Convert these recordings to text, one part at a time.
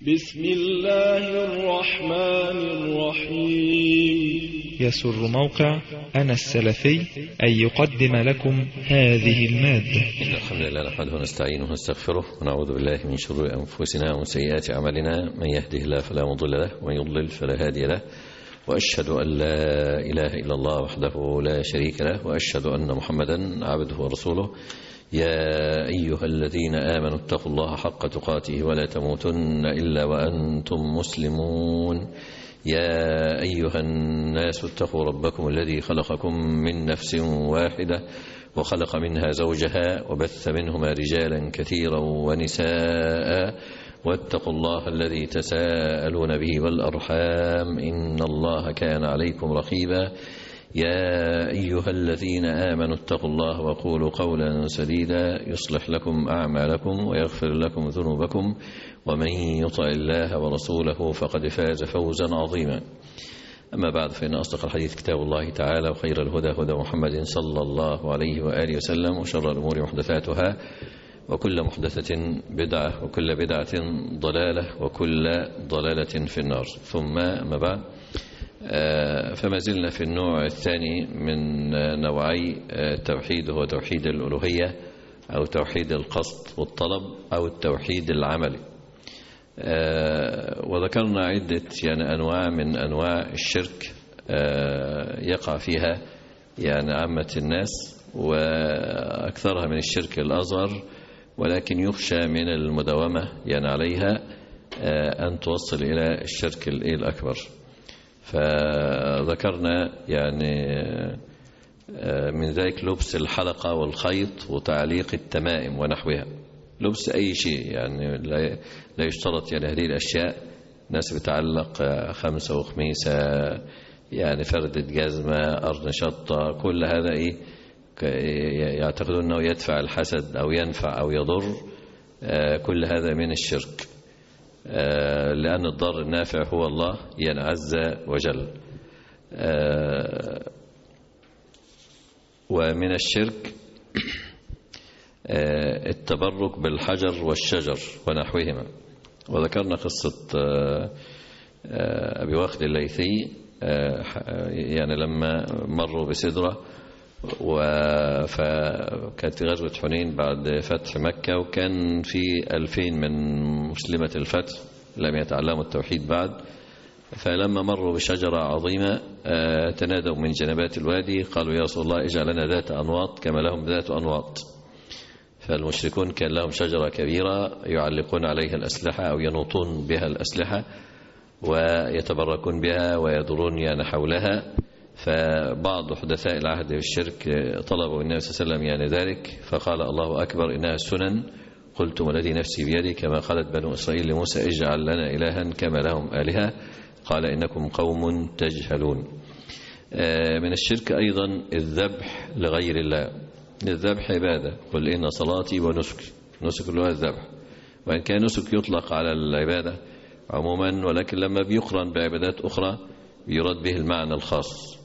بسم الله الرحمن الرحيم. يسر موقع أنا السلفي أن يقدم لكم هذه المادة. الحمد لله نحمده ونستعينه ونستغفره ونعوذ بالله من شرور أنفسنا ومن سيئات أعمالنا، من يهده الله فلا مضل له ومن يضلل فلا هادي له، وأشهد أن لا إله إلا الله وحده لا شريك له، وأشهد أن محمدا عبده ورسوله. يا أيها الذين آمنوا اتقوا الله حق تقاته ولا تموتن إلا وأنتم مسلمون. يا أيها الناس اتقوا ربكم الذي خلقكم من نفس واحدة وخلق منها زوجها وبث منهما رجالا كثيرا ونساء، واتقوا الله الذي تساءلون به والأرحام إن الله كان عليكم رقيبا. يا أيها الذين آمنوا اتقوا الله وقولوا قولا سديدا يصلح لكم أعمالكم ويغفر لكم ذنوبكم، ومن يطع الله ورسوله فقد فاز فوزا عظيما. أما بعد، فإن أصدق الحديث كتاب الله تعالى، وخير الهدى هدى محمد صلى الله عليه وآله وسلم، وشر الأمور محدثاتها، وكل محدثة بدعة، وكل بدعة ضلالة، وكل ضلالة في النار. ثم أما بعد، فما زلنا في النوع الثاني من نوعي التوحيد، هو توحيد الألوهية أو توحيد القصد والطلب أو التوحيد العملي. وذكرنا عدة أنواع من أنواع الشرك يقع فيها عامة الناس، وأكثرها من الشرك الأصغر، ولكن يخشى من المداومة عليها أن توصل إلى الشرك الأكبر. فذكرنا من ذلك لبس الحلقة والخيط وتعليق التمائم ونحوها. لبس أي شيء لا يشترط هذه الأشياء. ناس بتعلق خمسة وخميسة، فردة جزمة، قرن شطة، كل هذا يعتقدون أنه يدفع الحسد أو ينفع أو يضر. كل هذا من الشرك، لأن الضار النافع هو الله عز وجل. ومن الشرك التبرك بالحجر والشجر ونحوهما. وذكرنا قصة أبي واخد الليثي، لما مروا بسدرة، فكانت غزوة حنين بعد فتح مكة، وكان في 2000 من مسلمة الفتح لم يتعلموا التوحيد بعد. فلما مروا بشجرة عظيمة تنادوا من جنبات الوادي، قالوا يا رسول الله اجعل لنا ذات أنواط كما لهم ذات أنواط. فالمشركون كان لهم شجرة كبيرة يعلقون عليها الأسلحة أو ينوطون بها الأسلحة ويتبركون بها ويدورون حولها. فبعض حدثاء العهد بالشرك طلبوا النبي صلى الله عليه وسلم ذلك، فقال الله أكبر إنها السنن، قلت والذي نفسي بيدي كما قالت بنو إسرائيل لموسى اجعل لنا إلها كما لهم آلهة، قال إنكم قوم تجهلون. من الشرك أيضا الذبح لغير الله. الذبح عبادة، قل إن صلاتي ونسكي. نسك له الذبح، وإن كان نسك يطلق على العبادة عموما، ولكن لما بيقرن بعبادات أخرى يراد به المعنى الخاص.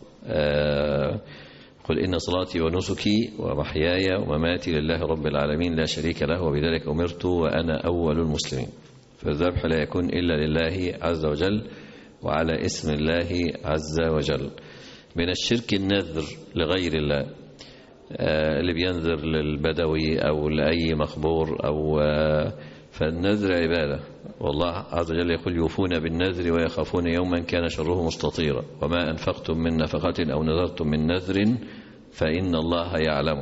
قل إن صلاتي ونسكي ومحياي ومماتي لله رب العالمين لا شريك له وبذلك أمرت وأنا أول المسلمين. فالذبح لا يكون إلا لله عز وجل وعلى اسم الله عز وجل. من الشرك النذر لغير الله، اللي بينذر للبدوي أو لأي مقبور فالنذر عبادة، والله عز وجل يقول يوفون بالنذر ويخافون يوما كان شره مستطيرا، وما أنفقتم من نفقة أو نذرتم من نذر فإن الله يعلم.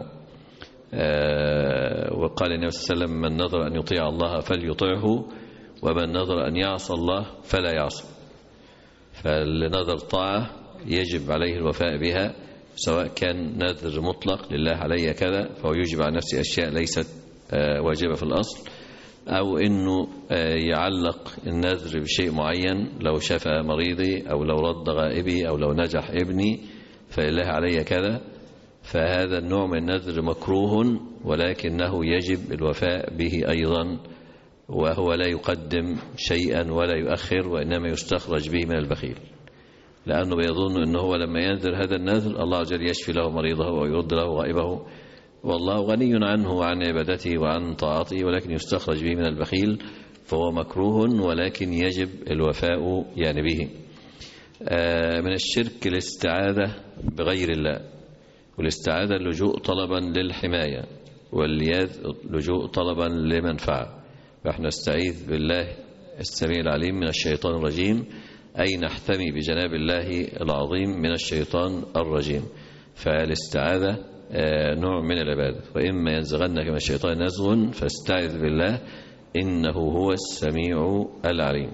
وقال النبي صلى الله عليه وسلم من نذر أن يطيع الله فليطيعه، ومن نذر أن يعصى الله فلا يعصى. فالنذر طاعة يجب عليه الوفاء بها، سواء كان نذر مطلق لله علي كذا فهو يجب على نفسه أشياء ليست واجبة في الأصل، أو أنه يعلق النذر بشيء معين، لو شفى مريضي أو لو رد غائبي أو لو نجح ابني فلله علي كذا. فهذا النوع من النذر مكروه، ولكنه يجب الوفاء به أيضا، وهو لا يقدم شيئا ولا يؤخر، وإنما يستخرج به من البخيل، لأنه بيظن أنه هو لما ينذر هذا النذر الله عز وجل يشفي له مريضه ويرد له غائبه، والله غني عنه وعن عبادته وعن طاعته، ولكن يستخرج به من البخيل فهو مكروه ولكن يجب الوفاء يعني به. من الشرك الاستعاذة بغير الله، والاستعاذة اللجوء طلبا للحماية، واللياذ لجوء طلبا لمنفعة. فإحنا نستعيذ بالله السميع العليم من الشيطان الرجيم، أي نحتمي بجناب الله العظيم من الشيطان الرجيم. فالاستعاذة نوع من العبادة. وإما ينزغنك من الشيطان نزغ فاستعذ بالله إنه هو السميع العليم.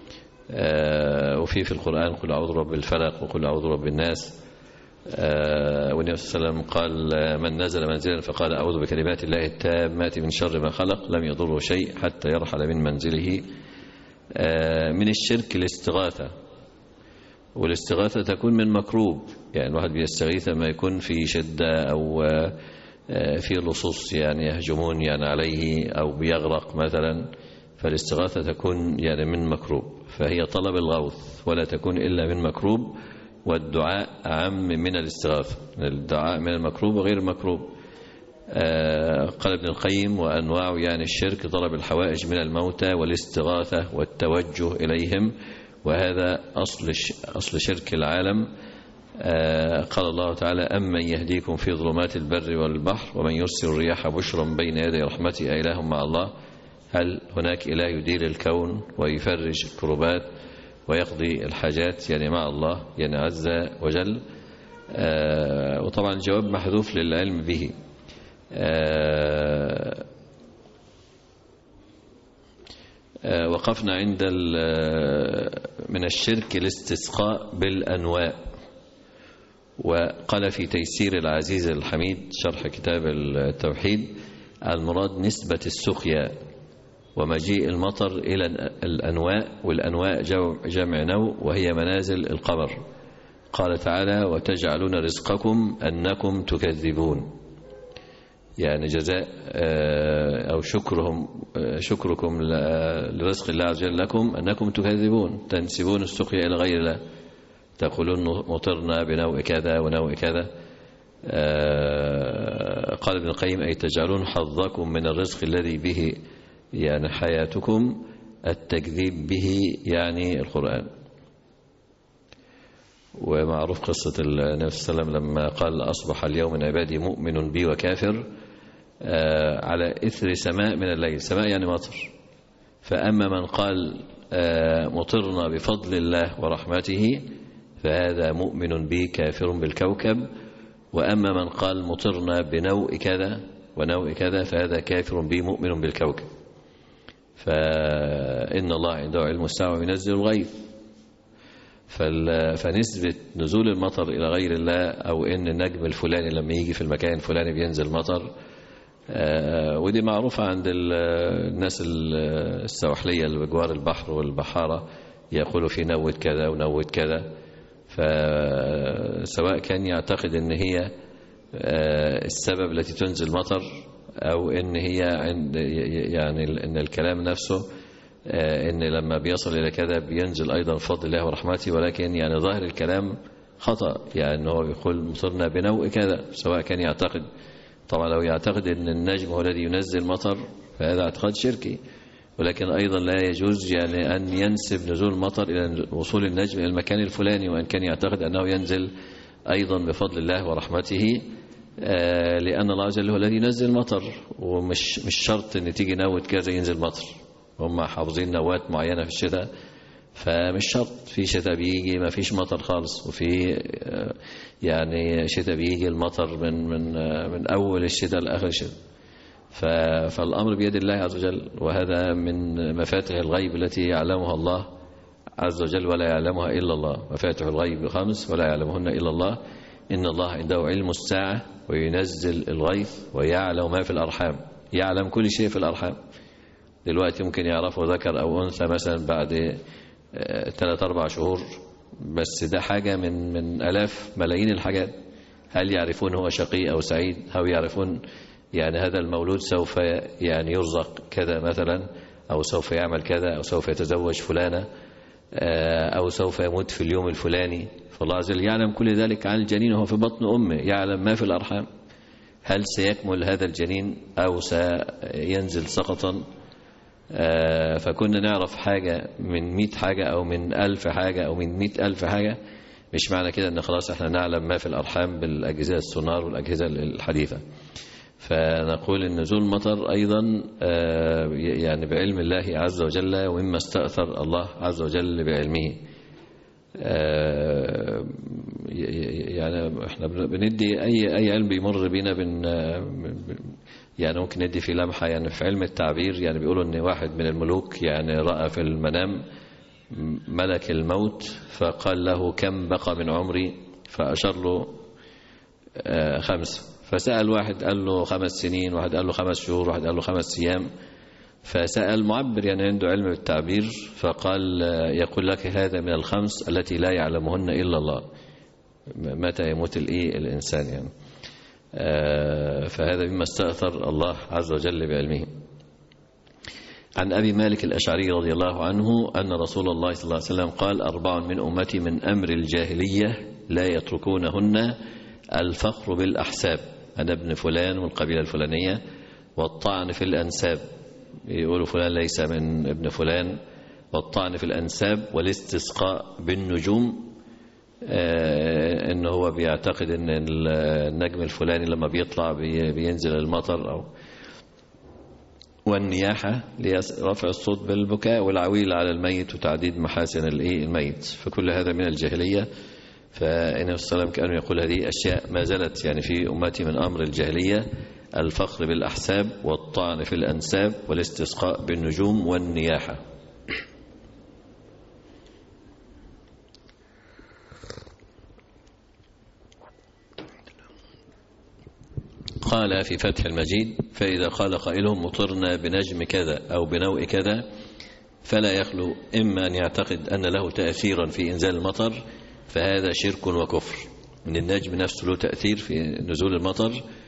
وفي القرآن قل أعوذ برب الفلق وقل أعوذ برب الناس. والنبي صلى الله عليه وسلم قال من نزل منزلا فقال أعوذ بكلمات الله التامات من شر ما خلق لم يضره شيء حتى يرحل من منزله. من الشرك الاستغاثة، والاستغاثة تكون من مكروب، يعني الواحد بيستغيث ما يكون في شدة أو في لصوص يعني يهجمون يعني عليه أو بيغرق مثلا، فالاستغاثة تكون يعني من مكروب، فهي طلب الغوث ولا تكون إلا من مكروب. والدعاء أعم من الاستغاثة، الدعاء من المكروب وغير المكروب. قال ابن القيم وأنواع يعني الشرك طلب الحوائج من الموتى والاستغاثة والتوجه إليهم، وهذا أصل شرك العالم. قال الله تعالى أمن يهديكم في ظلمات البر والبحر ومن يرسل الرياح بشرا بين يدي رحمته أإله مع الله. هل هناك إله يدير الكون ويفرج الكربات ويقضي الحاجات يعني مع الله يعني عز وجل؟ وطبعا الجواب محذوف للعلم به. وقفنا عند من الشرك الاستسقاء بالأنواء. وقال في تيسير العزيز الحميد شرح كتاب التوحيد المراد نسبة السقيا ومجيء المطر إلى الأنواء، والأنواء جمع نوء وهي منازل القمر. قال تعالى وتجعلون رزقكم أنكم تكذبون، يعني جزاء أو شكركم لرزق الله عز وجل لكم أنكم تكذبون، تنسبون السقيا إلى غير الله، تقولون مطرنا بنوء كذا ونوء كذا. قال ابن القيم أي تجعلون حظكم من الرزق الذي به يعني حياتكم التكذيب به يعني القرآن. ومعروف قصة النبي صلى الله عليه وسلم لما قال أصبح اليوم من عبادي مؤمن بي وكافر على إثر سماء من الليل، سماء يعني مطر. فأما من قال مطرنا بفضل الله ورحمته فهذا مؤمن بي كافر بالكوكب، وأما من قال مطرنا بنوء كذا ونوء كذا فهذا كافر بي مؤمن بالكوكب. فإن الله عنده علم الساعة وينزل الغيث. فنسبة نزول المطر إلى غير الله أو إن النجم الفلاني لما يجي في المكان الفلاني بينزل مطر، ودي معروفة عند الناس السواحلية اللي بجوار البحر والبحارة، يقولوا في نوة كذا ونوة كذا. فسواء كان يعتقد إن هي السبب التي تنزل مطر أو إن هي يعني إن الكلام نفسه إن لما بيصل إلى كذا بينزل أيضا فضل الله ورحمته، ولكن يعني ظاهر الكلام خطأ، يعني هو يقول مطرنا بنوء كذا، سواء كان يعتقد. طبعا لو يعتقد أن النجم هو الذي ينزل مطر فهذا اعتقاد شركي، ولكن أيضا لا يجوز يعني أن ينسب نزول المطر إلى وصول النجم إلى المكان الفلاني، وأن كان يعتقد أنه ينزل أيضا بفضل الله ورحمته، لأن الله عز وجل هو الذي ينزل مطر، ومش شرط أن تيجي نوة كذا ينزل مطر. هم حافظين نوات معينة في الشتاء، فمش شرط. في شتاء بيجي ما فيش مطر خالص، وفي يعني شتاء بيجي المطر من أول الشتاء لآخر الشتاء. فالأمر بيد الله عز وجل، وهذا من مفاتح الغيب التي يعلمها الله عز وجل ولا يعلمها إلا الله. مفاتح الغيب 5 ولا يعلمهن إلا الله. إن الله عنده علم الساعة وينزل الغيث ويعلم ما في الأرحام، يعلم كل شيء في الأرحام. دلوقتي ممكن يعرفه ذكر أو أنثى مثلا بعد 3-4 شهور، بس ده حاجة من آلاف ملايين الحاجات. هل يعرفون هو شقي أو سعيد؟ أو يعرفون يعني هذا المولود سوف يعني يرزق كذا مثلا، أو سوف يعمل كذا، أو سوف يتزوج فلانة، أو سوف يموت في اليوم الفلاني؟ فالله عز وجل يعلم كل ذلك عن الجنين وهو في بطن أمه، يعلم ما في الأرحام. هل سيكمل هذا الجنين أو سينزل سقطا؟ فكنا نعرف حاجة من 100 حاجة أو من 1000 حاجة أو من 100,000 حاجة. مش معنى كده أن خلاص احنا نعلم ما في الأرحام بالأجهزة السونار والأجهزة الحديثة. فنقول أن نزول المطر أيضا يعني بعلم الله عز وجل، ومما استأثر الله عز وجل بعلمه. يعني احنا بندي أي علم بيمر بينا يعني ممكن ندي في لمحة. يعني في علم التعبير يعني بيقولوا أن واحد من الملوك يعني رأى في المنام ملك الموت فقال له كم بقى من عمري، فأشار له 5. فسأل واحد قال له 5 سنين، واحد قال له 5 شهور، واحد قال له 5 أيام. فسأل معبر يعني عنده علم بالتعبير فقال يقول لك هذا من ال5 التي لا يعلمهن إلا الله، متى يموت الإنسان يعني. فهذا مما استأثر الله عز وجل بعلمه. عن أبي مالك الأشعري رضي الله عنه أن رسول الله صلى الله عليه وسلم قال 4 من أمتي من أمر الجاهلية لا يتركونهن: الفخر بالأحساب، أنا ابن فلان والقبيلة الفلانية، والطعن في الأنساب، يقولوا فلان ليس من ابن فلان، والطعن في الأنساب، والاستسقاء بالنجوم، إنه هو بيعتقد إن النجم الفلاني لما بيطلع بينزل المطر، والنياحة لرفع الصوت بالبكاء، والعويل على الميت وتعديد محاسن الميت. فكل هذا من الجاهلية. فإنه السلام كانوا يقول هذه أشياء ما زالت يعني في أمتي من أمر الجاهلية: الفخر بالأحساب، والطعن في الأنساب، والاستسقاء بالنجوم، والنياحة. قال في فتح المجيد: فإذا قال قائلهم مطرنا بنجم كذا أو بنوء كذا، فلا يخلو إما أن يعتقد أن له تأثيرا في إنزال المطر، فهذا شرك وكفر. من النجم نفسه له تأثير في نزول المطر،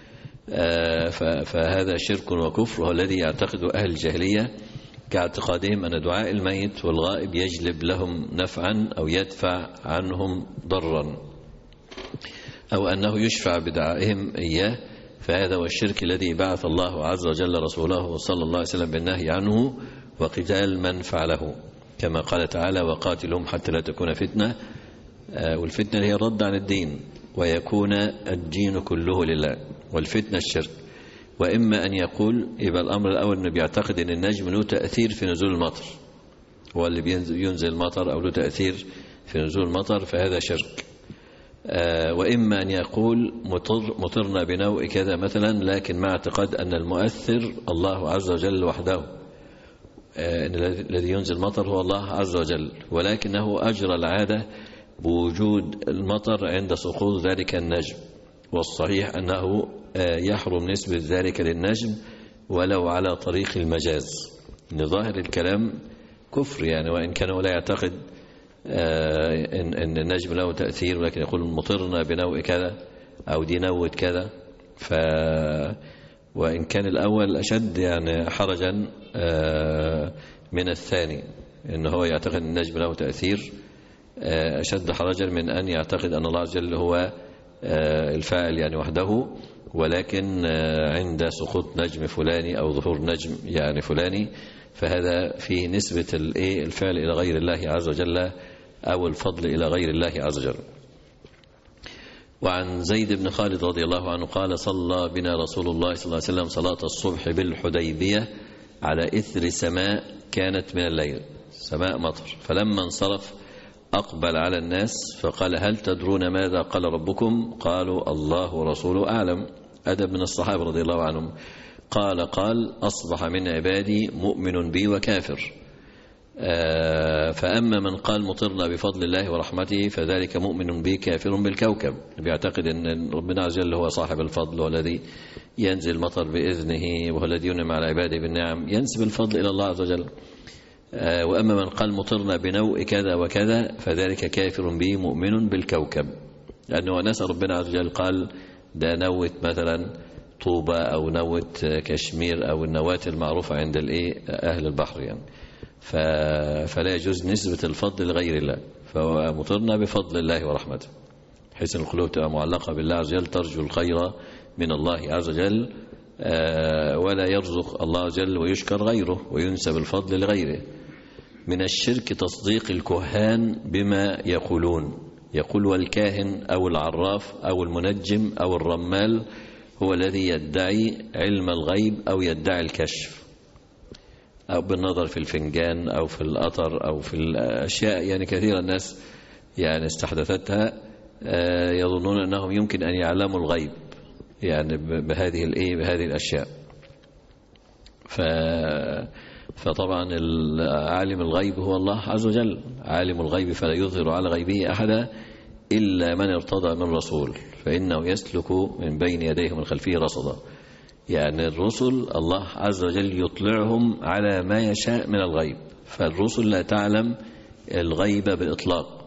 فهذا شرك وكفر، وهو الذي يعتقد أهل الجاهلية كاعتقادهم أن دعاء الميت والغائب يجلب لهم نفعا أو يدفع عنهم ضرا، أو أنه يشفع بدعائهم إياه. فهذا هو الشرك الذي بعث الله عز وجل رسوله صلى الله عليه وسلم بالنهي عنه وقتال من فعله، كما قال تعالى: وقاتلهم حتى لا تكون فتنة. والفتنة هي الرد عن الدين، ويكون الدين كله لله، والفتنة الشرك. وإما أن يقول، يبقى الأمر الأول أنه بيعتقد أن النجم له تأثير في نزول المطر، هو اللي ينزل المطر أو له تأثير في نزول المطر، فهذا شرك. وإما أن يقول مطرنا بنوء كذا مثلا، لكن مع اعتقاد أن المؤثر الله عز وجل وحده، أن الذي ينزل المطر هو الله عز وجل، ولكنه أجرى العادة بوجود المطر عند سقوط ذلك النجم. والصحيح أنه يحرم نسبة ذلك للنجم ولو على طريق المجاز، إن ظاهر الكلام كفر يعني، وإن كان لا يعتقد أن النجم له تأثير، ولكن يقول مطرنا بنوء كذا أو دي نوت كذا. وإن كان الأول أشد يعني حرجا من الثاني، إنه هو يعتقد أن النجم له تأثير أشد حرجا من أن يعتقد أن الله عز وجل هو الفاعل يعني وحده، ولكن عند سقوط نجم فلاني أو ظهور نجم يعني فلاني، فهذا فيه نسبة الفعل إلى غير الله عز وجل أو الفضل إلى غير الله عز وجل. وعن زيد بن خالد رضي الله عنه قال: صلى بنا رسول الله صلى الله عليه وسلم صلاة الصبح بالحديبية على إثر سماء كانت من الليل، سماء مطر، فلما انصرف أقبل على الناس فقال: هل تدرون ماذا قال ربكم؟ قالوا: الله ورسوله أعلم. أدب من الصحابة رضي الله عنهم. قال: أصبح من عبادي مؤمن بي وكافر. فأما من قال مطرنا بفضل الله ورحمته فذلك مؤمن بي كافر بالكوكب، بيعتقد أن ربنا عز وجل هو صاحب الفضل والذي ينزل المطر بإذنه، وهو الذي ينعم على عباده بالنعم، ينسب الفضل إلى الله عز وجل. وأما من قال مطرنا بنوء كذا وكذا فذلك كافر به مؤمن بالكوكب، لأنه نسأل ربنا عز وجل قال ده نوت مثلا طوبة أو نوت كشمير أو النواة المعروفة عند أهل البحر يعني، فلا يجوز نسبة الفضل لغير الله، فهو مطرنا بفضل الله ورحمته، حيث القلوب تبقى معلقة بالله عز وجل، ترجو الخير من الله عز وجل، ولا يرزق الله جل ويشكر غيره وينسب الفضل لغيره. من الشرك تصديق الكهان بما يقولون، يقول والكاهن أو العراف أو المنجم أو الرمال هو الذي يدعي علم الغيب أو يدعي الكشف، أو بالنظر في الفنجان أو في الأطر أو في الأشياء يعني كثير الناس يعني استحدثتها، يظنون أنهم يمكن أن يعلموا الغيب يعني بهذه الأشياء. فطبعا عالم الغيب هو الله عز وجل، عالم الغيب فلا يظهر على غيبه أحدا إلا من ارتضى من رسول فإنه يسلك من بين يديه ومن خلفه رصدا. يعني الرسل الله عز وجل يطلعهم على ما يشاء من الغيب، فالرسل لا تعلم الغيب بإطلاق.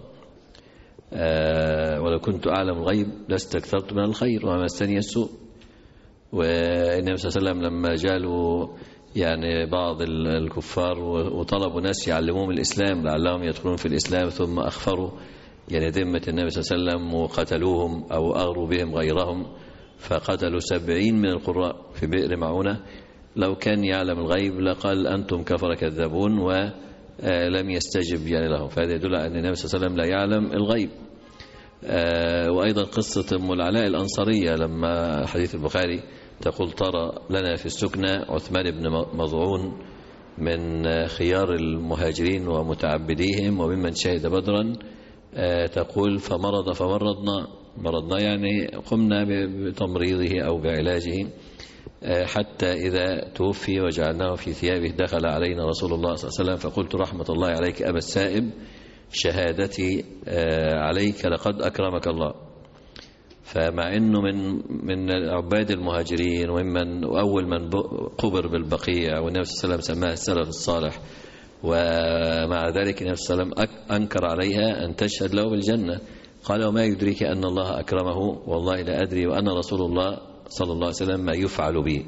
ولو كنت أعلم الغيب لاستكثرت من الخير وما مسني السوء. والنبي صلى الله عليه وسلم لما جاءوا يعني بعض الكفار وطلبوا ناس يعلموهم الإسلام لعلهم يدخلون في الإسلام ثم أخفروا يعني ذمة النبي صلى الله عليه وسلم وقتلوهم أو أغروا بهم غيرهم، فقتلوا 70 من القراء في بئر معونة. لو كان يعلم الغيب لقال أنتم كفر كذابون ولم يستجب يعني لهم. فهذا يدل على أن النبي صلى الله عليه وسلم لا يعلم الغيب. وأيضا قصة أم العلاء الأنصارية لما حديث البخاري تقول ترى لنا في السكنى عثمان بن مظعون من خيار المهاجرين ومتعبديهم وممن شهد بدرا، تقول فمرضنا يعني قمنا بتمريضه أو بعلاجه حتى إذا توفي وجعلناه في ثيابه دخل علينا رسول الله صلى الله عليه وسلم فقلت رحمة الله عليك أبا السائب شهادتي عليك لقد أكرمك الله. فمع أنه من عباد المهاجرين وممن أول من قبر بالبقيع والنبي صلى الله عليه وسلم سماه السلف الصالح، ومع ذلك النبي صلى الله عليه وسلم أنكر عليها أن تشهد له بالجنة. قال وما يدريك أن الله أكرمه والله لا أدري وأن رسول الله صلى الله عليه وسلم ما يفعل بي.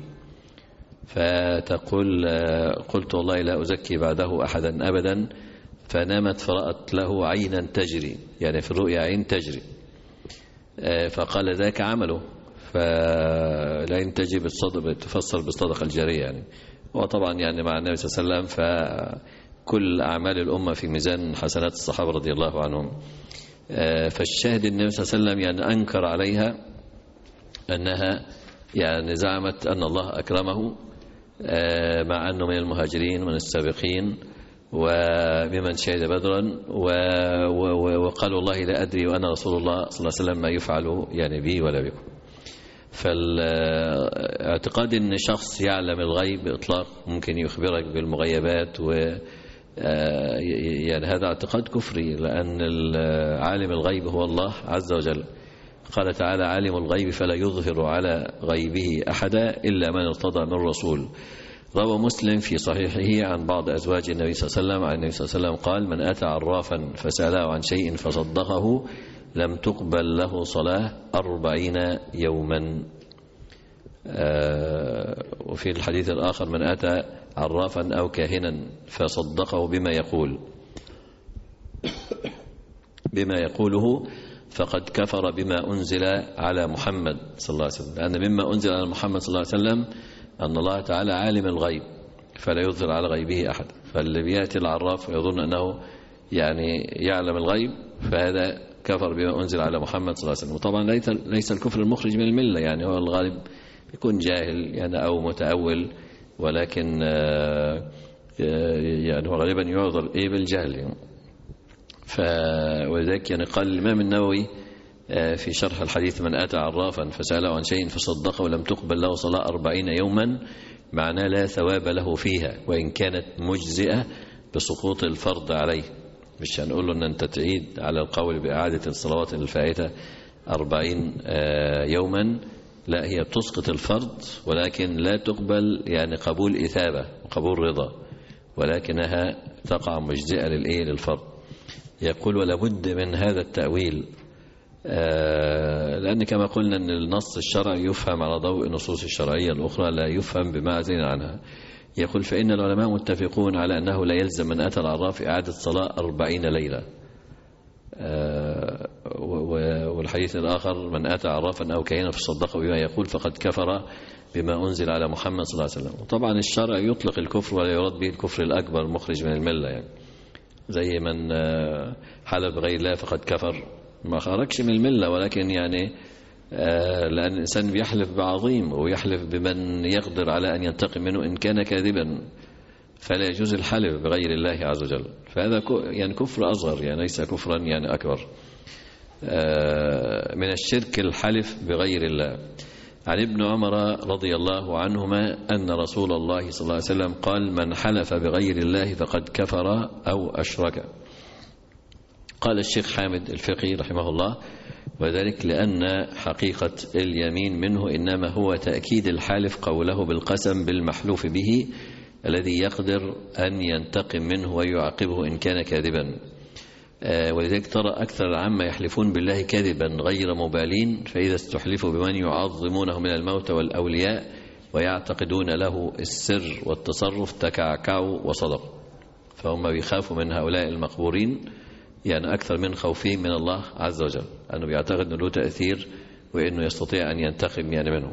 فتقول قلت والله لا أزكي بعده أحدا أبدا، فنامت فرأت له عينا تجري يعني في الرؤيا عين تجري، فقال ذاك عمله، فالعين تجري تفسر بالصدقة الجارية يعني. وطبعا يعني مع النبي صلى الله عليه وسلم فكل أعمال الأمة في ميزان حسنات الصحابة رضي الله عنهم. فالشاهد النبي صلى الله عليه وسلم يعني أنكر عليها أنها يعني زعمت أن الله أكرمه مع أنه من المهاجرين من السابقين وبمن شهد بدرا، وقال والله لا أدري وأنا رسول الله صلى الله عليه وسلم ما يفعل يعني بي ولا بكم. فالاعتقاد أن شخص يعلم الغيب بإطلاق ممكن يخبرك بالمغيبات يعني هذا اعتقاد كفري، لأن عالم الغيب هو الله عز وجل. قال تعالى عالم الغيب فلا يظهر على غيبه أحدا إلا من ارتضى من رسول. روى مسلم في صحيحه عن بعض أزواج النبي صلى الله عليه وسلم عن النبي صلى الله عليه وسلم قال من أتى عرافا فسأله عن شيء فصدقه لم تقبل له صلاة 40 يوما. وفي الحديث الآخر من أتى عرافا أو كاهنا فصدقه بما يقوله فقد كفر بما أنزل على محمد صلى الله عليه وسلم، لأن مما أنزل على محمد صلى الله عليه وسلم أن الله تعالى عالم الغيب فلا يظهر على غيبه أحد. فاللي بيأتي العراف ويظن أنه يعني يعلم الغيب فهذا كفر بما أنزل على محمد صلى الله عليه وسلم. وطبعا ليس الكفر المخرج من الملة، يعني هو الغالب يكون جاهل يعني أو متأول، ولكن يعني هو غالبا يعذر بالجهل يعني. ولذلك يعني قال الإمام النووي في شرح الحديث من أتى عرافا فسأله عن شيء فصدقه ولم تقبل له صلاة 40 يوما معناه لا ثواب له فيها وإن كانت مجزئة بسقوط الفرض عليه. مش هنقول له أن أنت تعيد على القول بإعادة الصلوات الفائتة 40 يوما، لا هي بتسقط الفرض ولكن لا تقبل يعني قبول إثابة وقبول رضا، ولكنها تقع مجزئة للفرض. يقول ولا بد من هذا التأويل، لأن كما قلنا أن النص الشرعي يفهم على ضوء النصوص الشرعية الأخرى لا يفهم بمعزل عنها. يقول فإن العلماء متفقون على أنه لا يلزم من أتى العراف إعادة صلاة 40 ليلة. والحديث الآخر من أتى عرافا أو كاهنا فصدقه بما يقول فقد كفر بما أنزل على محمد صلى الله عليه وسلم. وطبعا الشرع يطلق الكفر ولا يراد به الكفر الأكبر مخرج من الملة، يعني زي من حلف بغير الله فقد كفر، ما خرجش من الملة، ولكن يعني لأن الإنسان بيحلف بعظيم ويحلف بمن يقدر على أن ينتقم منه إن كان كاذبا، فلا يجوز الحلف بغير الله عز وجل، فهذا يعني كفر أصغر، يعني ليس كفرا يعني أكبر. من الشرك الحلف بغير الله. عن ابن عمر رضي الله عنهما أن رسول الله صلى الله عليه وسلم قال: من حلف بغير الله فقد كفر أو أشرك. قال الشيخ حامد الفقي رحمه الله: وذلك لأن حقيقة اليمين منه إنما هو تأكيد الحالف قوله بالقسم بالمحلوف به الذي يقدر أن ينتقم منه ويعاقبه إن كان كاذبا. ولذلك ترى أكثر العامة يحلفون بالله كذبا غير مبالين، فإذا استحلفوا بمن يعظمونه من الموت والأولياء ويعتقدون له السر والتصرف تكعكعوا وصدقوا. فهم بيخافوا من هؤلاء المقبورين يعني أكثر من خوفهم من الله عز وجل، أنه بيعتقد أنه له تأثير وأنه يستطيع أن ينتقم يعني منه.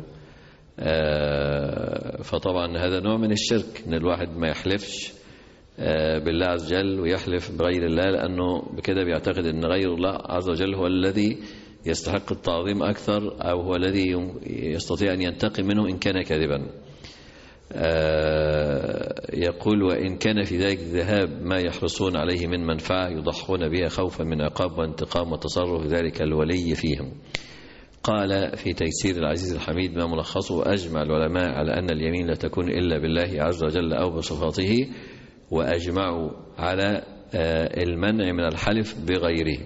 فطبعا هذا نوع من الشرك، أن الواحد ما يحلفش بالله عز وجل ويحلف بغير الله، لأنه بكده بيعتقد أن غير الله عز وجل هو الذي يستحق التعظيم أكثر، أو هو الذي يستطيع أن ينتقم منه إن كان كاذبا. يقول: وإن كان في ذلك ذهاب ما يحرصون عليه من منفعة يضحون بها خوفا من عقاب وانتقام وتصرف ذلك الولي فيهم. قال في تيسير العزيز الحميد ما ملخصه: أجمع العلماء على أن اليمين لا تكون إلا بالله عز وجل أو بصفاته، وأجمعوا على المنع من الحلف بغيره.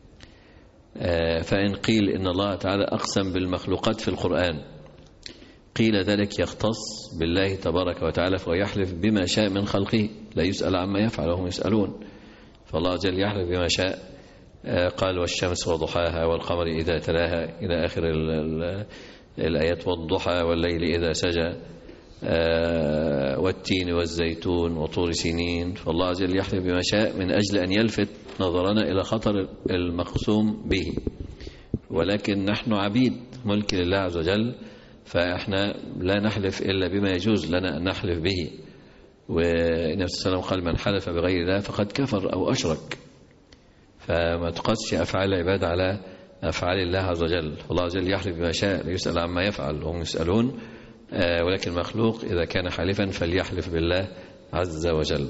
فإن قيل إن الله تعالى أقسم بالمخلوقات في القرآن، قيل ذلك يختص بالله تبارك وتعالى، فهو يحلف بما شاء من خلقه لا يسأل عما يفعل وهم يسألون، فالله جل يحلف بما شاء. قال: والشمس وضحاها والقمر إذا تلاها إلى آخر الآيات، والضحى والليل إذا سجى، والتين والزيتون وطور سينين. فالله عز وجل يحلف بما شاء من أجل أن يلفت نظرنا إلى خطر المقسوم به، ولكن نحن عبيد ملك لله عز وجل، فإحنا لا نحلف إلا بما يجوز لنا أن نحلف به. والنبي صلى الله عليه وسلم قال: من حلف بغير الله فقد كفر أو أشرك. فما تقصش أفعال العباد على أفعال الله عز وجل، فالله عز وجل يحلف بما شاء لا يسأل عما يفعل وهم يسألون. ولكن المخلوق إذا كان حالفا فليحلف بالله عز وجل.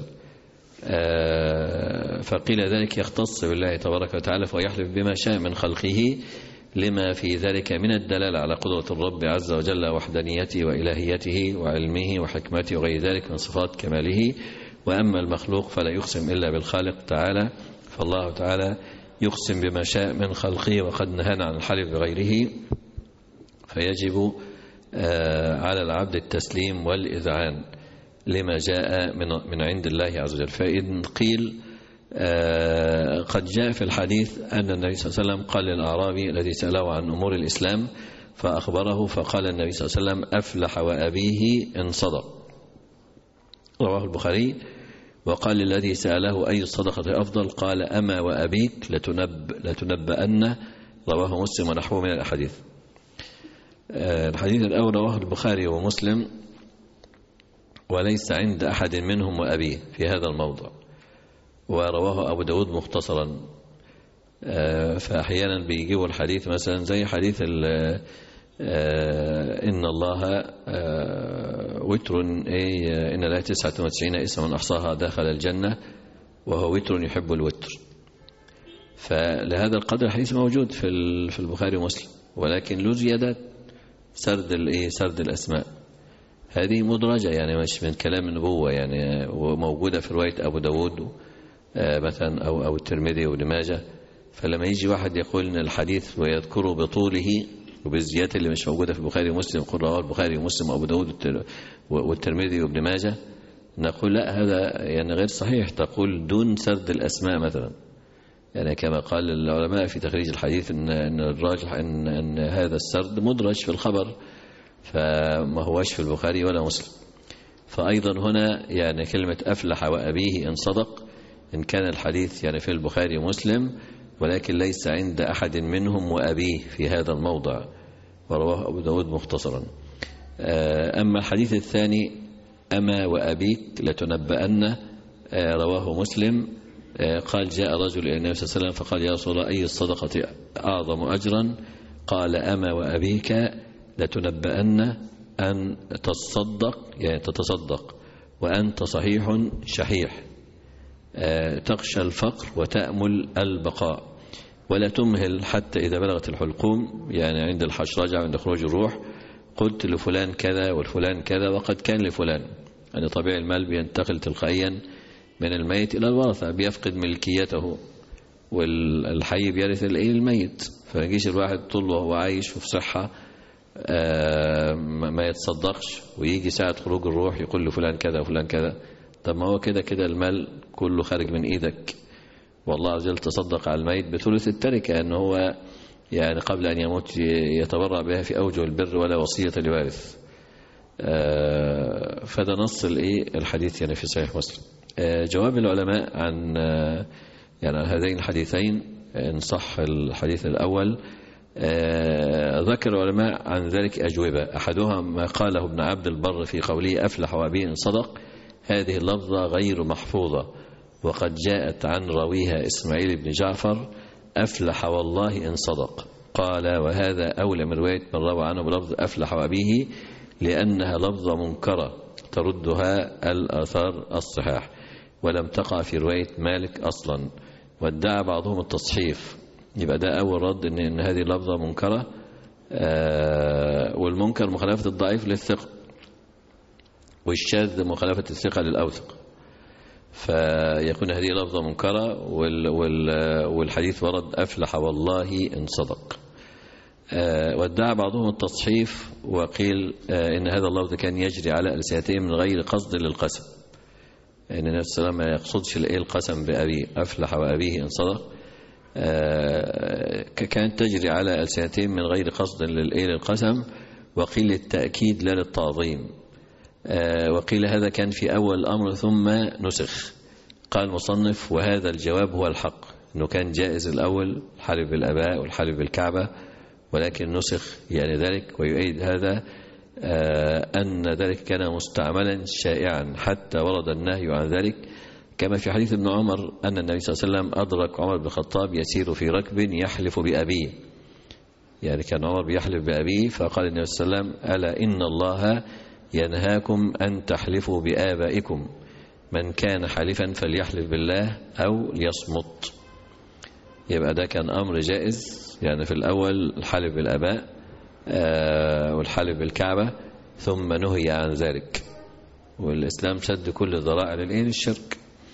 فقيل ذلك يختص بالله تبارك وتعالى، فهو يحلف بما شاء من خلقه لما في ذلك من الدلالة على قدرة الرب عز وجل وحدانيته وإلهيته وعلمه وحكمته وغير ذلك من صفات كماله. وأما المخلوق فلا يقسم إلا بالخالق تعالى، فالله تعالى يقسم بما شاء من خلقه، وقد نهانا عن الحلف بغيره، فيجب على العبد التسليم والإذعان لما جاء من عند الله عز وجل. فإن قيل قد جاء في الحديث أن النبي صلى الله عليه وسلم قال للأعرابي الذي سأله عن أمور الإسلام فأخبره، فقال النبي صلى الله عليه وسلم: أفلح وأبيه إن صدق. رواه البخاري. وقال للذي سأله أي الصدقة أفضل؟ قال: أما وأبيك لتنبأن. رواه مسلم ونحوه من الأحاديث. الحديث الأول رواه البخاري ومسلم، وليس عند أحد منهم وأبيه في هذا الموضع، ورواه أبو داود مختصرا. فأحيانا بيجيبوا الحديث مثلا زي حديث إن الله وتر، إن لا 99 اسما من أحصاها داخل الجنة وهو وتر يحب الوتر. فلهذا القدر الحديث موجود في البخاري ومسلم، ولكن له زيادات، سرد الأسماء هذه مدرجة، يعني مش من كلام النبوة، يعني وموجودة في رواية أبو داود مثلا أو الترمذي وابن ماجه. فلما يجي واحد يقول إن الحديث ويذكره بطوله وبالزيادة اللي مش موجودة في البخاري ومسلم، يقول رواه البخاري ومسلم وأبو داود والترمذي وابن ماجه، نقول لا، هذا يعني غير صحيح. تقول دون سرد الأسماء مثلا، يعني كما قال العلماء في تخريج الحديث إن الراجح أن هذا السرد مدرج في الخبر، فما هوش في البخاري ولا مسلم. فأيضا هنا يعني كلمة أفلح وأبيه إن صدق، إن كان الحديث يعني في البخاري ومسلم، ولكن ليس عند أحد منهم وأبيه في هذا الموضع، ورواه أبو داود مختصرا. أما الحديث الثاني أما وأبيك لتنبأن، رواه مسلم، قال جاء رجل إلى النبي صلى الله عليه وسلم فقال يا رسول الله أي الصدقة أعظم أجرا؟ قال أما وأبيك لتنبأن أن تصدق، يعني تتصدق وأنت صحيح شحيح، تخشى الفقر وتأمل البقاء، ولا تمهل حتى إذا بلغت الحلقوم، يعني عند الحشرجة عند خروج الروح، قلت لفلان كذا والفلان كذا وقد كان لفلان. يعني طبيعي المال بينتقل تلقائيا من الميت إلى الورثة، بيفقد ملكيته، والحي بيرث الميت. فيجيش الواحد طول وهو عايش وفي صحة ما يتصدقش، ويجي ساعة خروج الروح يقول له فلان كذا وفلان كذا. طب ما هو كده كده المال كله خارج من إيدك، والله عز وجل تصدق على الميت بثلث التركة، أنه هو يعني قبل أن يموت يتبرع بها في أوجه البر ولا وصية لوارث. فده نص الحديث يعني في صحيح مسلم. جواب العلماء عن يعني هذين الحديثين إن صح الحديث الأول، ذكر العلماء عن ذلك أجوبة. أحدها ما قاله ابن عبد البر في قوله أفلح وأبيه إن صدق، هذه اللفظة غير محفوظة، وقد جاءت عن راويها إسماعيل بن جعفر أفلح والله إن صدق. قال وهذا أولى من رواية من روى عنه بلفظ أفلح وأبيه، لأنها لفظة منكرة تردها الآثار الصحاح، ولم تقع في رواية مالك أصلا، وادعى بعضهم التصحيف. يبقى ده أول رد، إن هذه لفظة منكرة، والمنكر مخالفة الضعيف للثقة، والشاذ مخالفة الثقة للأوثق، فيكون هذه لفظة منكرة، والحديث ورد أفلح والله إن صدق. وادعى بعضهم التصحيف، وقيل إن هذا اللفظ كان يجري على ألسنتهم من غير قصد للقسم، إن النبي صلى الله عليه وسلم ما يقصدش القسم بأبيه، أفلح وأبيه إن صدق، كانت تجري على ألسنتهم من غير قصد للقسم، وقيل التأكيد لا للتعظيم، وقيل هذا كان في أول الأمر ثم نسخ. قال المصنف وهذا الجواب هو الحق، أنه كان جائز الأول الحلف بالآباء والحلف بالكعبة، ولكن نسخ يعني ذلك. ويؤيد هذا أن ذلك كان مستعملا شائعا حتى ورد النهي عن ذلك، كما في حديث ابن عمر أن النبي صلى الله عليه وسلم أدرك عمر بن الخطاب يسير في ركب يحلف بأبيه، يعني كان عمر بيحلف بأبيه، فقال النبي صلى الله عليه وسلم ألا إن الله ينهاكم أن تحلفوا بآبائكم، من كان حالفا فليحلف بالله أو ليصمت. يبقى ده كان أمر جائز، يعني في الأول الحلف بالآباء والحلف بالكعبة، ثم نهي عن ذلك، والإسلام سد كل ذرائع للشرك.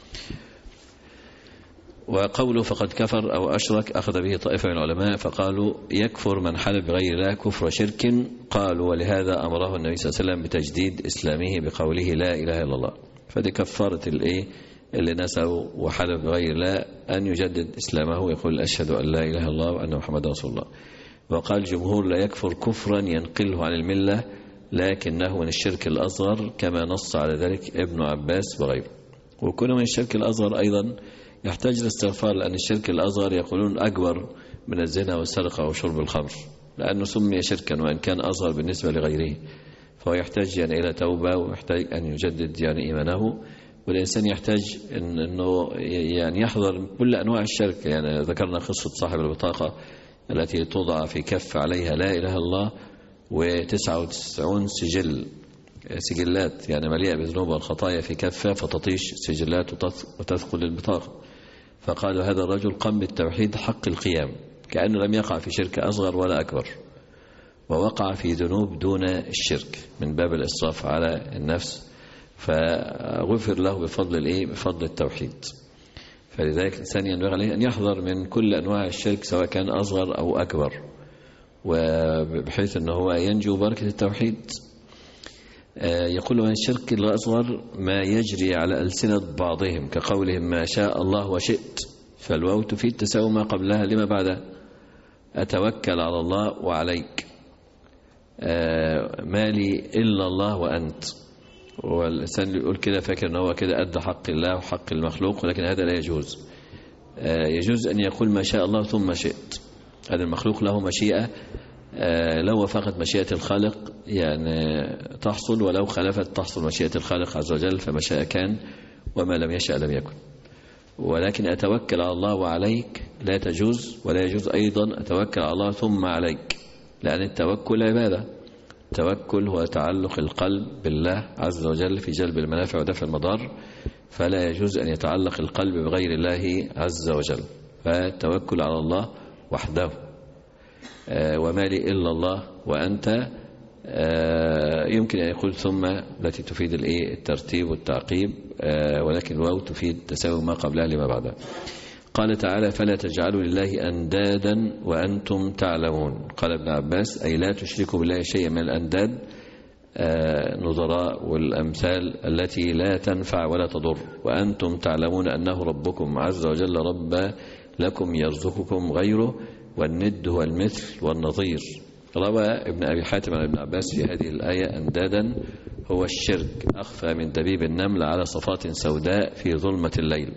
وقوله فقد كفر أو أشرك أخذ به طائفة من العلماء فقالوا يكفر من حلف بغير الله كفر شرك، قالوا ولهذا أمره النبي صلى الله عليه وسلم بتجديد إسلامه بقوله لا إله إلا الله. فدي كفارة اللي نسوا وحلف بغير الله أن يجدد إسلامه ويقول أشهد أن لا إله إلا الله وأن محمد رسول الله. وقال الجمهور لا يكفر كفرا ينقله عن الملة، لكنه من الشرك الأصغر كما نص على ذلك ابن عباس وغيره. وكون من الشرك الأصغر أيضا يحتاج الاستغفار، لأن الشرك الأصغر يقولون أكبر من الزنا والسرقة وشرب الخمر، لأنه سمي شركا وإن كان أصغر بالنسبة لغيره، فهو يحتاج يعني إلى توبة، ويحتاج أن يجدد يعني إيمانه. والإنسان يحتاج أنه يعني يحضر كل أنواع الشرك. يعني ذكرنا قصة صاحب البطاقة التي توضع في كف عليها لا إله إلا الله و99 سجلات يعني مليئة بالذنوب والخطايا في كفة، فتطيش سجلات وتثقل البطاقة. فقالوا هذا الرجل قام بالتوحيد حق القيام، كأنه لم يقع في شرك أصغر ولا أكبر، ووقع في ذنوب دون الشرك من باب الإسراف على النفس، فغفر له بفضل التوحيد. فلذلك الإنسان ينبغي عليه أن يحذر من كل أنواع الشرك سواء كان أصغر أو أكبر، وبحيث أنه هو ينجو بركة التوحيد. يقول من الشرك الأصغر ما يجري على ألسنة بعضهم كقولهم ما شاء الله وشئت، فالواو تفيد تساوي ما قبلها لما بعدها، أتوكل على الله وعليك، ما لي إلا الله وأنت. والإنسان يقول كده فاكر أنه هو كده أدى حق الله وحق المخلوق، ولكن هذا لا يجوز. يجوز أن يقول ما شاء الله ثم شئت، هذا المخلوق له مشيئة لو وافقت مشيئة الخالق يعني تحصل، ولو خالفت تحصل مشيئة الخالق عز وجل، فما شاء كان وما لم يشأ لم يكن. ولكن أتوكل على الله وعليك لا تجوز، ولا يجوز أيضا أتوكل على الله ثم عليك، لأن التوكل عبادة. التوكل هو تعلق القلب بالله عز وجل في جلب المنافع ودفع المضار، فلا يجوز أن يتعلق القلب بغير الله عز وجل. فالتوكل على الله وحده. وما لي إلا الله وأنت، يمكن أن يقول ثم التي تفيد الترتيب والتعقيب، ولكن الواو تفيد تساوي ما قبلها لما بعدها. قال تعالى فلا تجعلوا لله أندادا وأنتم تعلمون. قال ابن عباس أي لا تشركوا بالله شيئا من الأنداد، نظراء والأمثال التي لا تنفع ولا تضر، وأنتم تعلمون أنه ربكم عز وجل رب لكم يرزقكم غيره، والند هو المثل والنظير. روى ابن أبي حاتم عن ابن عباس في هذه الآية أندادا هو الشرك أخفى من دبيب النمل على صفات سوداء في ظلمة الليل.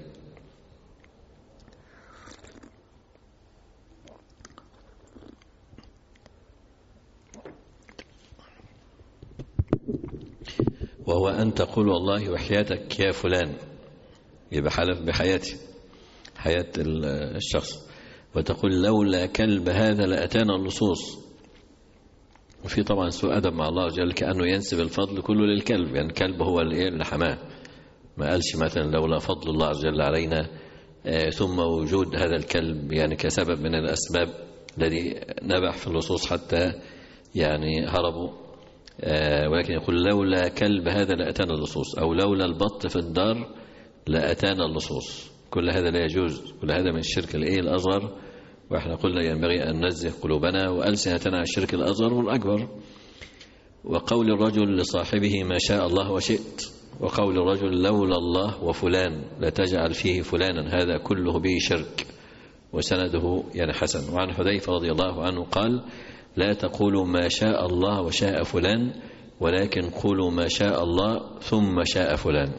وهو أن تقول والله وحياتك يا فلان، يبقى حلف بحياتي، حياة الشخص، وتقول لولا كلب هذا لأتانا اللصوص. وفي طبعا سوء أدب مع الله جل، كأنه ينسب الفضل كله للكلب، يعني الكلب هو اللي حماه، ما قالش مثلا لولا فضل الله عز وجل علينا ثم وجود هذا الكلب يعني كسبب من الأسباب الذي نبح في اللصوص حتى يعني هربوا، ولكن يقول لولا كلب هذا لأتانا اللصوص، أو لولا البط في الدار لأتانا اللصوص. كل هذا لا يجوز، كل هذا من الشرك الأصغر، وإحنا قلنا ينبغي أن ننزه قلوبنا وألسنتنا عن الشرك الأصغر والأكبر. وقول الرجل لصاحبه ما شاء الله وشئت، وقول الرجل لولا الله وفلان لا تجعل فيه فلانا، هذا كله به شرك، وسنده يعني حسن. وعن حذيفة رضي الله عنه قال لا تقولوا ما شاء الله وشاء فلان، ولكن قولوا ما شاء الله ثم شاء فلان.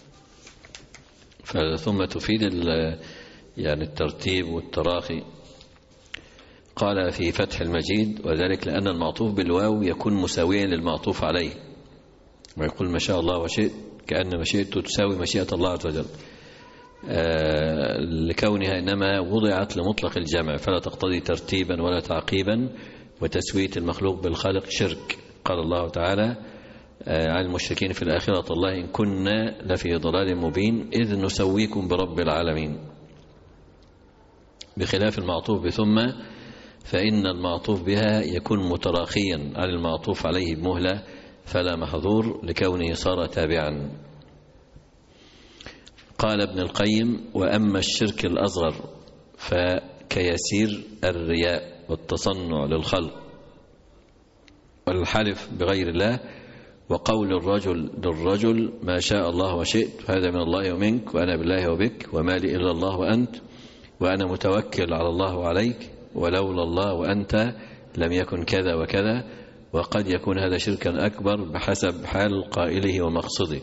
ثم تفيد يعني الترتيب والتراخي. قال في فتح المجيد وذلك لأن المعطوف بالواو يكون مساويا للمعطوف عليه، ويقول ما شاء الله وشئت كأن مشيئته تساوي مشيئة الله عز وجل، لكونها إنما وضعت لمطلق الجمع، فلا تقتضي ترتيبا ولا تعقيبا. وتسوية المخلوق بالخالق شرك. قال الله تعالى عن المشركين في الآخرة الله إن كنا لفي ضلال مبين إذ نسويكم برب العالمين. بخلاف المعطوف بثم، فإن المعطوف بها يكون متراخيا عن المعطوف عليه بمهلة، فلا محظور لكونه صار تابعا. قال ابن القيم وأما الشرك الأصغر فكيسير الرياء والتصنع للخلق والحلف بغير الله، وقول الرجل للرجل ما شاء الله وشئت، هذا من الله ومنك، وأنا بالله وبك، وما لي إلا الله وأنت، وأنا متوكل على الله وعليك، ولولا الله وأنت لم يكن كذا وكذا. وقد يكون هذا شركا أكبر بحسب حال قائله ومقصده.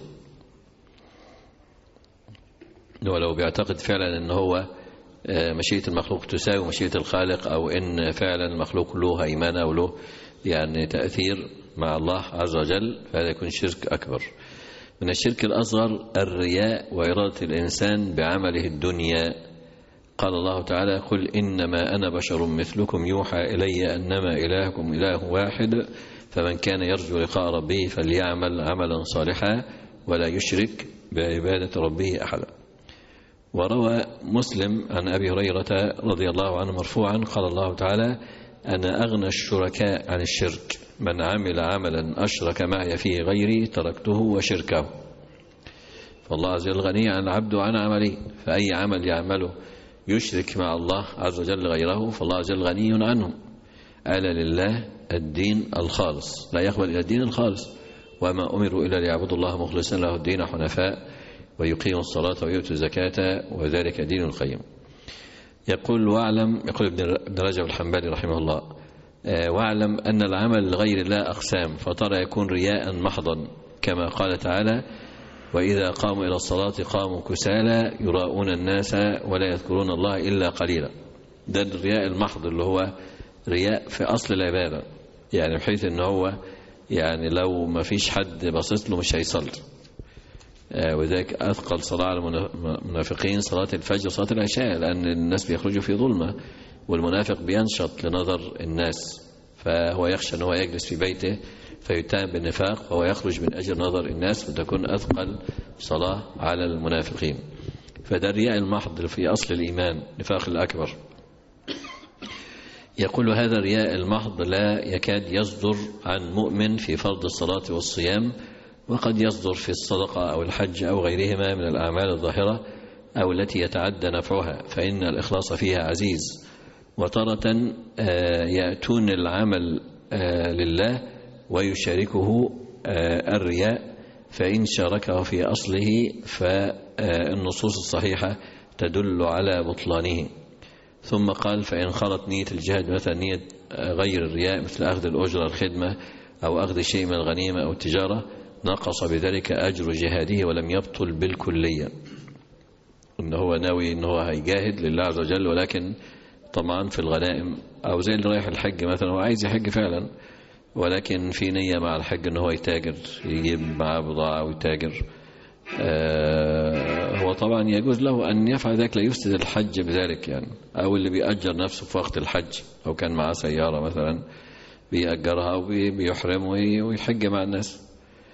ولو بيعتقد فعلا أنه هو مشيئة المخلوق تساوي مشيئة الخالق، أو إن فعلا المخلوق له هيمنة وله يعني تأثير مع الله عز وجل، فهذا يكون شرك أكبر. من الشرك الأصغر الرياء وإرادة الإنسان بعمله الدنيا. قال الله تعالى قل إنما أنا بشر مثلكم يوحى إلي أنما إلهكم إله واحد فمن كان يرجو لقاء ربه فليعمل عملا صالحا ولا يشرك بعبادة ربه أحدا. وروى مسلم عن أبي هريرة رضي الله عنه مرفوعا قال الله تعالى أنا أغنى الشركاء عن الشرك من عمل عملا أشرك معي فيه غيري تركته وشركه. فالله عز وجل غني عن العبد وعن عمله، فأي عمل يعمله يشرك مع الله عز وجل غيره فالله عز وجل غني عنه. ألا لله الدين الخالص، لا يقبل إلى الدين الخالص، وما أمروا إلا ليعبدوا الله مخلصين له الدين حنفاء ويقيموا الصلاة ويؤتوا الزكاة وذلك دين القيم. يقول واعلم، يقول ابن رجب الحنبلي رحمه الله واعلم أن العمل لغير الله أقسام، فترى يكون رياء محضا كما قال تعالى وإذا قاموا إلى الصلاة قاموا كسالى يراءون الناس ولا يذكرون الله إلا قليلا. ده الرياء المحض اللي هو رياء في أصل العبادة، يعني بحيث أنه هو يعني لو ما فيش حد باصص له مش هيصلي. وذلك أثقل صلاة على المنافقين صلاة الفجر صلاة العشاء، لأن الناس بيخرجوا في ظلمة والمنافق بينشط لنظر الناس، فهو يخشى أنه يجلس في بيته فيتهم بالنفاق وهو يخرج من أجل نظر الناس، فتكون أثقل صلاة على المنافقين. فده الرياء المحض في أصل الإيمان، نفاق الأكبر. يقول هذا الرياء المحض لا يكاد يصدر عن مؤمن في فرض الصلاة والصيام، وقد يصدر في الصدقة أو الحج أو غيرهما من الأعمال الظاهرة أو التي يتعدى نفعها، فإن الإخلاص فيها عزيز. وتارة يأتون العمل لله ويشاركه الرياء، فإن شاركه في أصله فالنصوص الصحيحة تدل على بطلانه. ثم قال فإن خلط نية الجهاد مثلا نية غير الرياء مثل أخذ الأجرة الخدمة أو أخذ شيء من الغنيمة أو التجارة، نقص بذلك أجر جهاده ولم يبطل بالكلية. إنه هو ناوي إنه هو هيجاهد لله عز وجل، ولكن طبعا في الغنائم، أو زي اللي رايح الحج مثلا هو عايز يحج فعلا، ولكن في نية مع الحج إنه هو يتاجر، يجيب معاه بضاعة ويتاجر. هو طبعا يجوز له أن يفعل ذلك، لا يفسد الحج بذلك يعني. أو اللي بيأجر نفسه في وقت الحج، أو كان معاه سيارة مثلا بيأجرها وبيحرم ويحج مع الناس،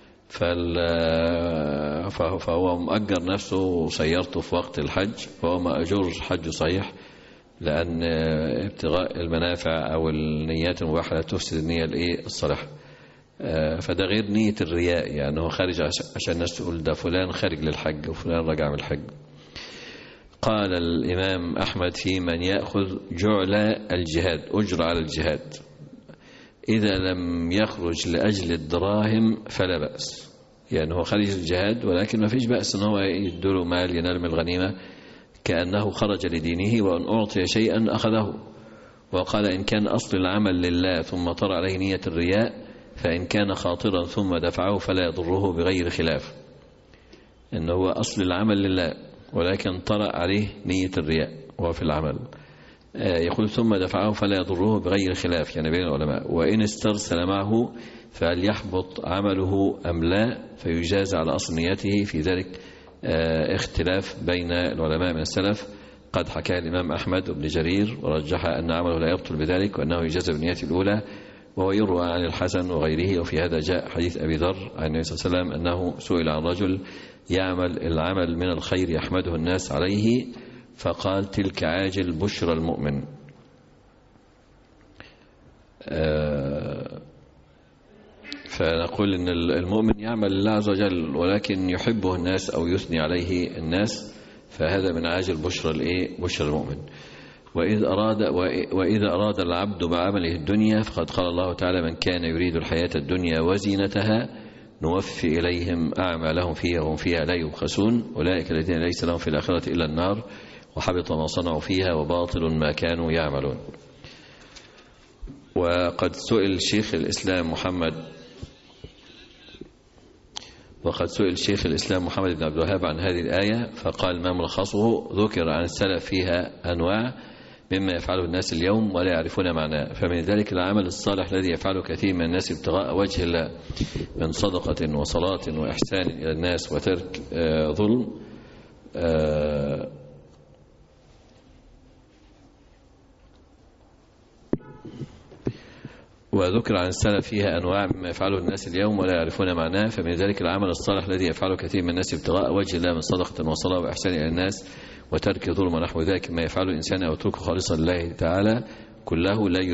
فهو مأجر نفسه وسيارته في وقت الحج، فهو مأجور حج صحيح، لأن ابتغاء المنافع أو النيات المباحة لا تفسد النية الصالحة. فده غير نية الرياء، يعني هو خارج عشان الناس تقول ده فلان خارج للحج وفلان رجع من الحج. قال الإمام أحمد في من يأخذ جعل الجهاد، أجر على الجهاد، إذا لم يخرج لأجل الدراهم فلا بأس. يعني هو خارج الجهاد ولكن ما فيش بأس أنه يدله مال ينال من الغنيمة كأنه خرج لدينه، وأن أعطي شيئا أخذه. وقال إن كان أصل العمل لله ثم طرأ عليه نية الرياء، فإن كان خاطرا ثم دفعه فلا يضره بغير خلاف. إنه هو أصل العمل لله ولكن طرأ عليه نية الرياء وهو في العمل، يقول ثم دفعه فلا يضره بغير خلاف، يعني بين العلماء. وإن استرسل معه فهل يحبط عمله أم لا، فيجاز على أصل نيته. في ذلك اختلاف بين العلماء من السلف، قد حكى الإمام أحمد وابن جرير ورجح أن عمله لا يبطل بذلك وأنه يجاز بالنية الأولى، وهو يروى عن الحسن وغيره. وفي هذا جاء حديث أبي ذر عن النبي صلى الله عليه وسلم أنه سئل عن رجل يعمل العمل من الخير يحمده الناس عليه، فقال تلك عاجل بشرى المؤمن. فنقول إن المؤمن يعمل لله عز وجل ولكن يحبه الناس أو يثني عليه الناس، فهذا من عاجل بشرى المؤمن. وإذا أراد العبد بعمله الدنيا، فقد قال الله تعالى من كان يريد الحياة الدنيا وزينتها نوفي إليهم أعمالهم فيها وهم فيها لا يبخسون، أولئك الذين ليس لهم في الآخرة إلا النار وحبط ما صنعوا فيها وباطل ما كانوا يعملون. وقد سئل شيخ الإسلام محمد بن عبد الوهاب عن هذه الآية، فقال ما ملخصه؟ ذكر عن السلف فيها أنواع مما يفعله الناس اليوم ولا يعرفون معناه، فمن ذلك العمل الصالح الذي يفعله كثير من الناس ابتغاء وجه الله من صدقة وصلاة وإحسان إلى الناس وترك ظلم. وذكر عن السلف فيها أنواع مما يفعله الناس اليوم ولا يعرفون معناه، فمن ذلك العمل الصالح الذي يفعله كثير من الناس ابتغاء وجه الله من صدقة وصلاة وإحسان إلى الناس وترك ظلم ونحو ذلك ما يفعله الإنسان أو يتركه خالصا لله تعالى كله، لا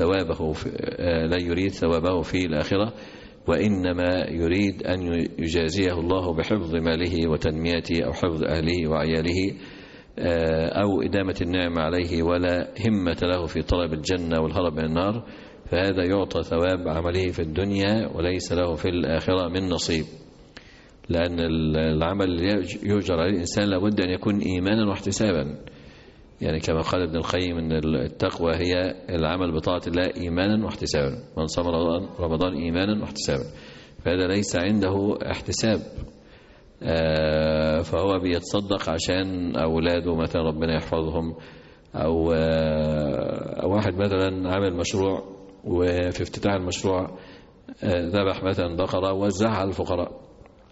يريد ثوابه في الآخرة، وإنما يريد أن يجازيه الله بحفظ ماله وتنميته أو حفظ أهله وعياله أو إدامة النعمة عليه، ولا همة له في طلب الجنة والهرب من النار، فهذا يعطى ثواب عمله في الدنيا وليس له في الآخرة من نصيب. لأن العمل يؤجر عليه الإنسان لابد أن يكون إيمانا واحتسابا، يعني كما قال ابن القيم أن التقوى هي العمل بطاعة الله إيمانا واحتسابا، من صام رمضان إيمانا واحتسابا، فهذا ليس عنده احتساب، فهو بيتصدق عشان أولاده مثلا ربنا يحفظهم، أو واحد مثلا عامل مشروع وفي افتتاح المشروع ذبح مثلا بقرة ووزعها على الفقراء،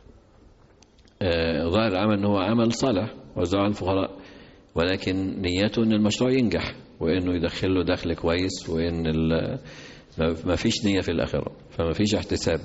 ظاهر العمل أنه عمل صالح وزعها على الفقراء، ولكن نيته أن المشروع ينجح وأنه يدخل له دخل كويس، وأن ما فيش نية في الآخرة، فما فيش احتساب،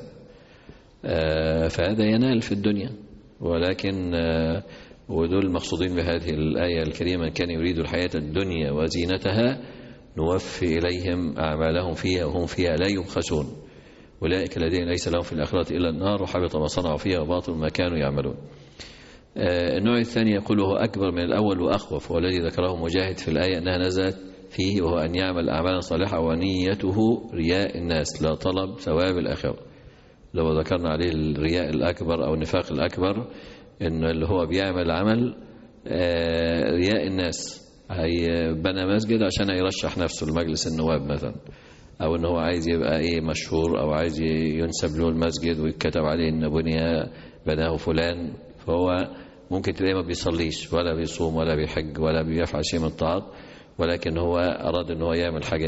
فهذا ينال في الدنيا. ولكن ودول المقصودين بهذه الآية الكريمة: كان يريد الحياة الدنيا وزينتها نوفي إليهم أعمالهم فيها وهم فيها لا يبخسون أولئك الذين ليس لهم في الآخرة إلا النار وحبط ما صنعوا فيها وباطل ما كانوا يعملون. النوع الثاني يقول هو أكبر من الأول وأخوف، والذي ذكره مجاهد في الآية أنها نزلت فيه، وهو أن يعمل أعمالا صالحة ونيته رياء الناس لا طلب ثواب الآخرة. لو ذكرنا عليه الرياء الأكبر أو النفاق الأكبر، إن اللي هو بيعمل عمل رياء الناس، بنى مسجد عشان يرشح نفسه لمجلس النواب مثلا، أو إن هو عايز يبقى مشهور، أو عايز ينسب له المسجد ويتكتب عليه إن بناه فلان، فهو ممكن تلاقيه ما بيصليش ولا بيصوم ولا بيحج ولا بيفعل شيء من الطاعات، ولكن هو أراد إن هو يعمل حاجة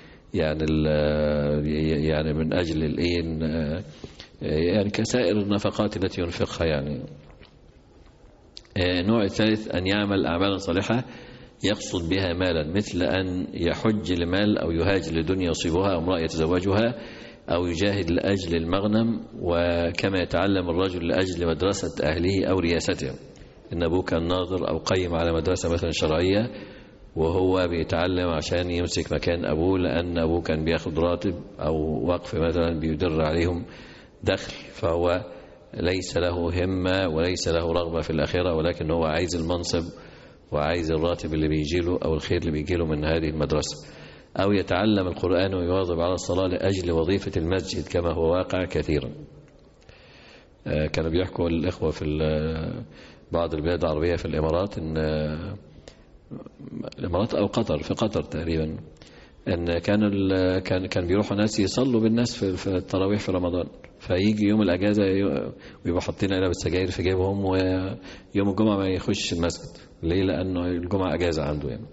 يعني من أجل يعني كسائر النفقات التي ينفقها يعني. النوع الثالث أن يعمل أعمالا صالحة يقصد بها مالا، مثل أن يحج لمال أو يهاجر لدنيا يصيبها أو امرأة يتزوجها أو يجاهد لأجل المغنم، وكما يتعلم الرجل لأجل مدرسة أهله أو رياسته. إن أبوه كان ناظر أو قيم على مدرسة مثلا شرعية، وهو بيتعلم عشان يمسك مكان أبوه، لأن أبوه كان بياخد راتب أو وقف مثلا بيدر عليهم دخل، فهو ليس له همة وليس له رغبة في الآخرة، ولكن هو عايز المنصب وعايز الراتب اللي بيجيله أو الخير اللي بيجيله من هذه المدرسة. أو يتعلم القرآن ويواظب على الصلاة لأجل وظيفة المسجد، كما هو واقع كثيرا. كانوا بيحكوا الإخوة في بعض البلاد العربية في الإمارات، إن الإمارات أو قطر، في قطر تقريبا، ان كان بيروحوا ناس يصلوا بالناس في التراويح في رمضان، فيجي يوم الاجازه ويبقوا حاطين علب السجاير في جيبهم، ويوم الجمعه ما يخش المسجد. ليه؟ لانه الجمعه اجازه عنده يعني.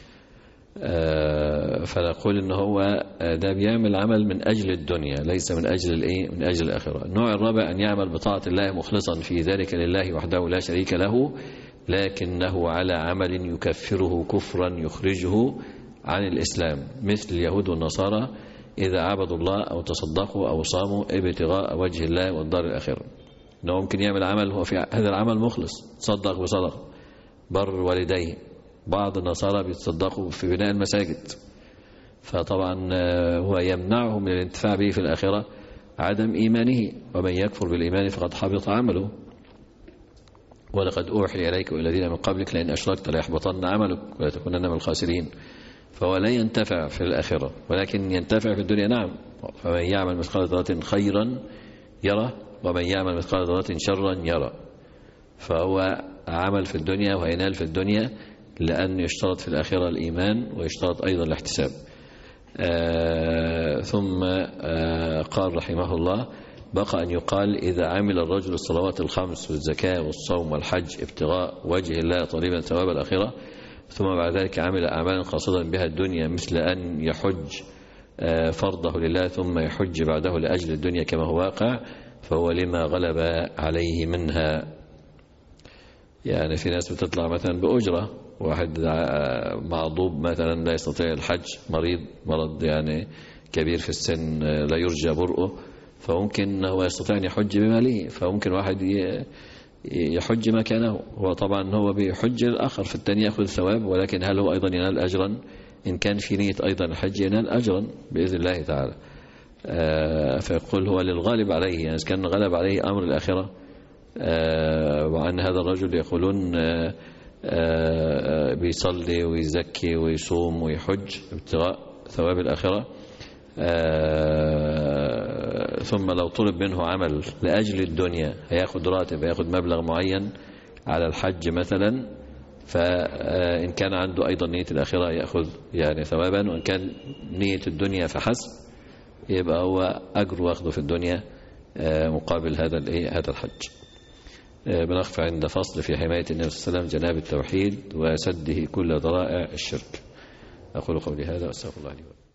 فنقول ان هو ده بيعمل عمل من اجل الدنيا، ليس من اجل من اجل الاخره. النوع الرابع ان يعمل بطاعه الله مخلصا في ذلك لله وحده لا شريك له، لكنه على عمل يكفره كفرا يخرجه عن الإسلام، مثل اليهود والنصارى إذا عبدوا الله أو تصدقوا أو صاموا ابتغاء وجه الله والدار الآخرة. إنه ممكن يعمل عمل هو في هذا العمل مخلص، تصدق بصدقة، بر والديه. بعض النصارى بيتصدقوا في بناء المساجد، فطبعا هو يمنعه من الانتفاع به في الآخرة عدم إيمانه، ومن يكفر بالإيمان فقد حبط عمله. ولقد أوحي إليك وإلى الذين من قبلك لئن أشركت ليحبطن عملك ولتكونن من الخاسرين. فهو لا ينتفع في الآخرة، ولكن ينتفع في الدنيا. نعم، فمن يعمل مثقال ذرة خيرا يره، ومن يعمل مثقال ذرة شرا يره. فهو عمل في الدنيا وينال في الدنيا، لأن يشترط في الآخرة الإيمان، ويشترط أيضا الاحتساب. ثم قال رحمه الله: بقى أن يقال إذا عمل الرجل الصلوات الخمس والزكاة والصوم والحج ابتغاء وجه الله طالبا ثواب الآخرة، ثم بعد ذلك عمل أعمالا قاصدا بها الدنيا، مثل أن يحج فرضه لله ثم يحج بعده لأجل الدنيا كما هو واقع، فهو لما غلب عليه منها. يعني في ناس بتطلع مثلا بأجرة، واحد معضوب مثلا لا يستطيع الحج، مرض يعني كبير في السن لا يرجى برؤه، فممكن هو يستطيع أن يحج بماله، فممكن واحد يحج مكانه. هو طبعا هو بيحج الآخر، في الثاني يأخذ ثواب، ولكن هل هو أيضا ينال أجرا؟ إن كان في نية أيضا الحج ينال أجرا بإذن الله تعالى. فيقول هو للغالب عليه، يعني كان غلب عليه أمر الآخرة. وعن هذا الرجل يقولون بيصلي ويزكي ويصوم ويحج ابتغاء ثواب الآخرة، ثم لو طلب منه عمل لأجل الدنيا هياخد راتب، هياخد مبلغ معين على الحج مثلا، فإن كان عنده أيضا نية الآخرة يأخذ يعني ثوابا، وإن كان نية الدنيا فحسب يبقى هو أجر واخده في الدنيا مقابل هذا الحج. بنقف عند فصل في حماية النبي صلى الله عليه وسلم جناب التوحيد وسده كل ذرائع الشرك. أقول قولي هذا وأستغفر الله لي ولكم.